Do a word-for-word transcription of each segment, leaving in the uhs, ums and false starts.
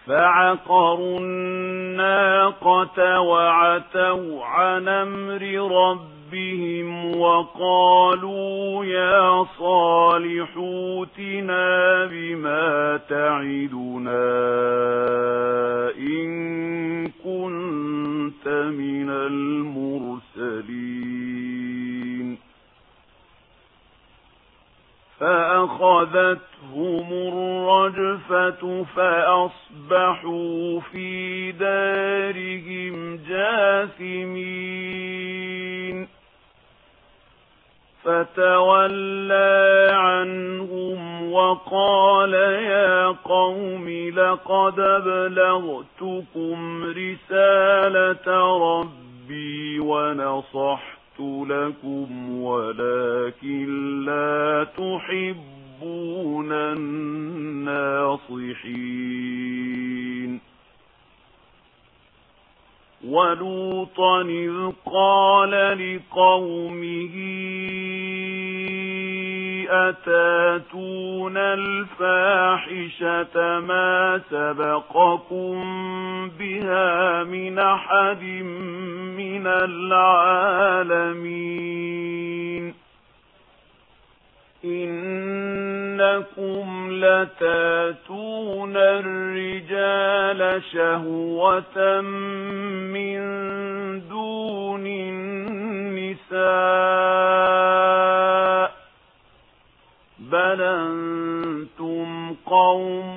فعقروا الناقة وعتوا عن أمر ربهم وقالوا يا صالح ائتنا بما تعدنا إن كنت من المرسلين فأخذتهم الرجفة فأصبحوا في دارهم جاثمين فتولى عنهم وقال يا قوم لقد أبلغتكم رسالة ربي ونصحت لكم ولكن لا تحبون الناصحين ولوطا إذ قال لقومه أتاتون الفاحشة ما سبقكم بها من أحد من العالمين إنكم لتاتون الرجال شهوة من دون النساء بل أنتم قوم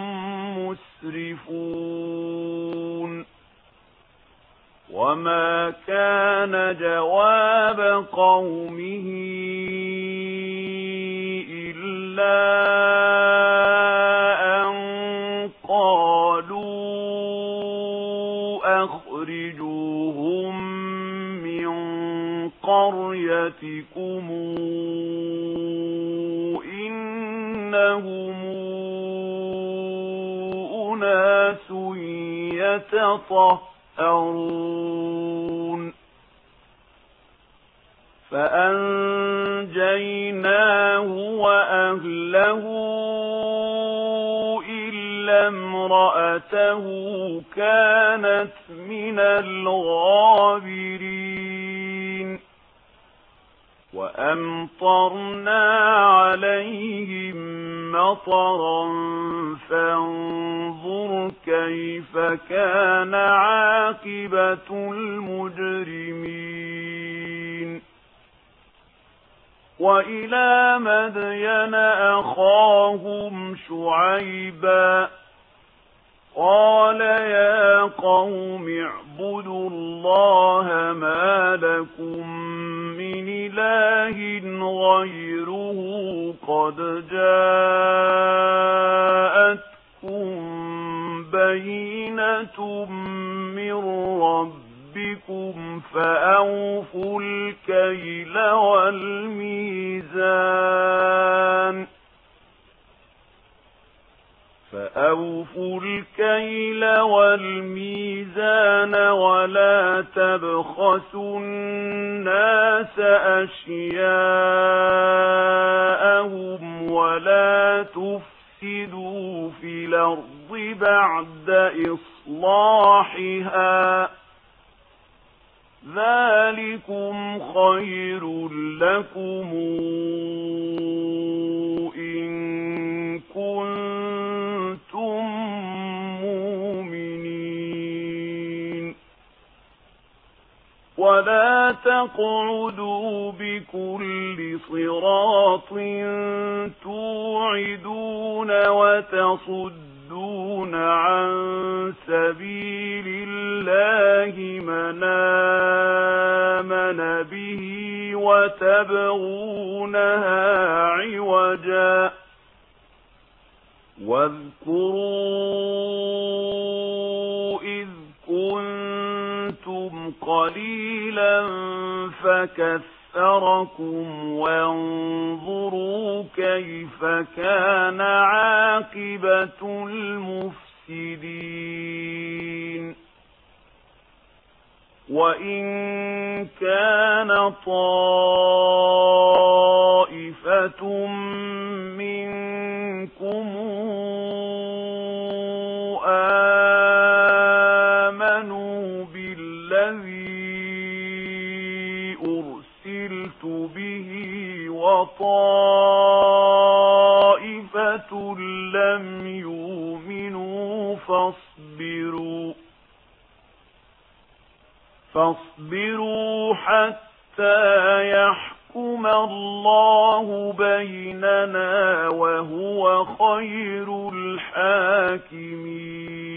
مسرفون وما كان جواب قومه إلا أن قالوا أخرجوهم من قريتكم إنهم أناس يتطهرون فأنجيناه وأهله إلا امرأته كانت من الغابرين وأمطرنا عليهم مطرا فانظر كيف كان عاقبة المجرمين وإلى مدين أخاهم شعيبا قال يا قوم اعبدوا الله ما لكم من إله غيره قد جاءتكم بينة من ربكم فأوفوا الكيل والميزان فأوفوا الكيل والميزان ولا تبخسوا الناس أشياءهم ولا تفسدوا في الأرض بعد إصلاحها ذلكم خير لكم إن كنتم مؤمنين ولا تقعدوا بكل صراط توعدون وتصدون عن سبيل الله من آمن به وتبغونها عوجا واذكروا إذ كنتم قليلا فكثركم وانظروا كيف كان عاقبة المفسدين وإن كان طائفة منكم أرسلت به وطائفة لم يؤمنوا فاصبروا فاصبروا حتى يحكم الله بيننا وهو خير الحاكمين